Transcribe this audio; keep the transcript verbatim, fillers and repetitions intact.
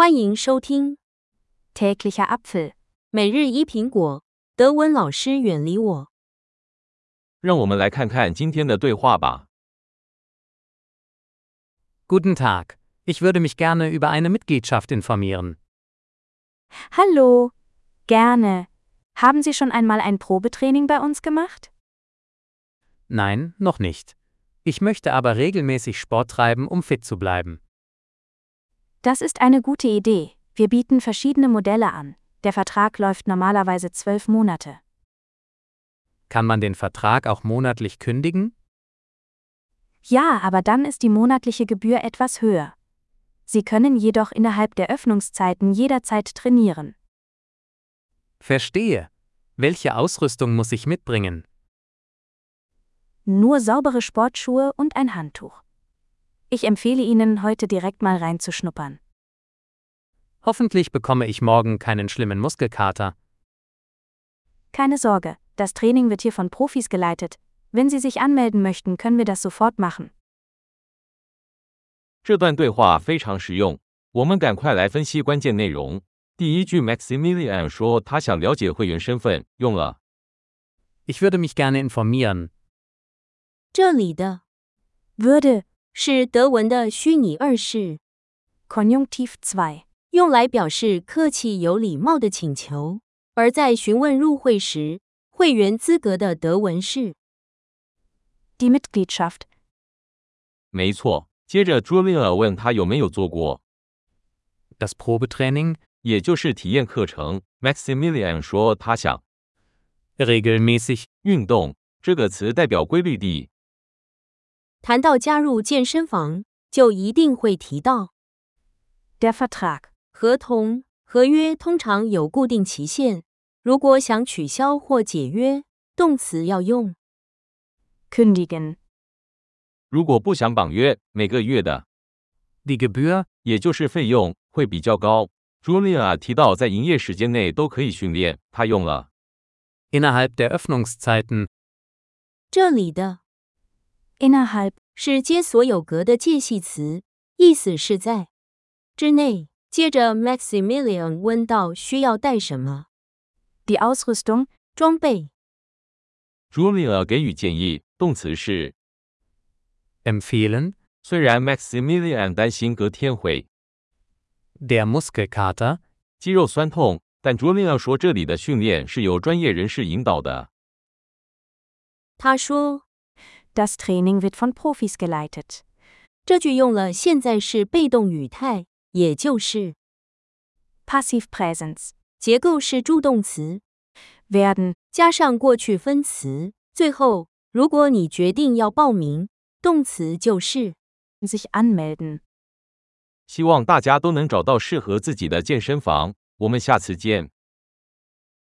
欢迎收听 Täglicher Apfel. 每日一苹果，德文老师远离我。 让我们来看看今天的对话吧。 Guten Tag, ich würde mich gerne über eine Mitgliedschaft informieren. Hallo, gerne. Haben Sie schon einmal ein Probetraining bei uns gemacht? Nein, noch nicht. Ich möchte aber regelmäßig Sport treiben, um fit zu bleiben. Das ist eine gute Idee. Wir bieten verschiedene Modelle an. Der Vertrag läuft normalerweise zwölf Monate. Kann man den Vertrag auch monatlich kündigen? Ja, aber dann ist die monatliche Gebühr etwas höher. Sie können jedoch innerhalb der Öffnungszeiten jederzeit trainieren. Verstehe. Welche Ausrüstung muss ich mitbringen? Nur saubere Sportschuhe und ein Handtuch. Ich empfehle Ihnen, heute direkt mal reinzuschnuppern. Hoffentlich bekomme ich morgen keinen schlimmen Muskelkater. Keine Sorge, das Training wird hier von Profis geleitet. Wenn Sie sich anmelden möchten, können wir das sofort machen. 这段对话非常实用，我们赶快来分析关键内容。第一句 Maximilian 说他想了解会员身份，用了 Ich würde mich gerne informieren. 这里的 Würde, 是德文的虚拟二式， Konjunktiv zwei. 用来表示客气有礼貌的请求，而在询问入会时，会员资格的德文是 Die Mitgliedschaft. 没错。接着 Julia 问他有没有做过， Das Probetraining? 也就是体验课程。Maximilian 说他想 Regelmäßig. 运动这个词代表规律地。 谈到加入健身房，就一定会提到 Der Vertrag. 合同、合约通常有固定期限，如果想取消或解约，动词要用 Kündigen. 如果不想绑约，每个月的 Die Gebühr? 也就是费用会比较高。Julia 提到在营业时间内都可以训练，他用了 Innerhalb der Öffnungszeiten. 这里的 Innerhalb. 是接所有格的介系词，意思是在之内。接着 Maximilian 问到需要带什么 Die Ausrüstung. 装备。 Julia 给予建议，动词是 Empfehlen? 虽然 Maximilian 担心隔天会 Der Muskelkater? 肌肉酸痛，但 Julia 说这里的训练是由专业人士引导的。 他说 Das Training wird von Profis geleitet. 这句用了现在式被动语态，也就是 Passivpräsens. 结构是助动词 Werden. 加上过去分词，最后如果你决定要报名，动词就是 Sich anmelden. 希望大家都能找到适合自己的健身房。我们下次见。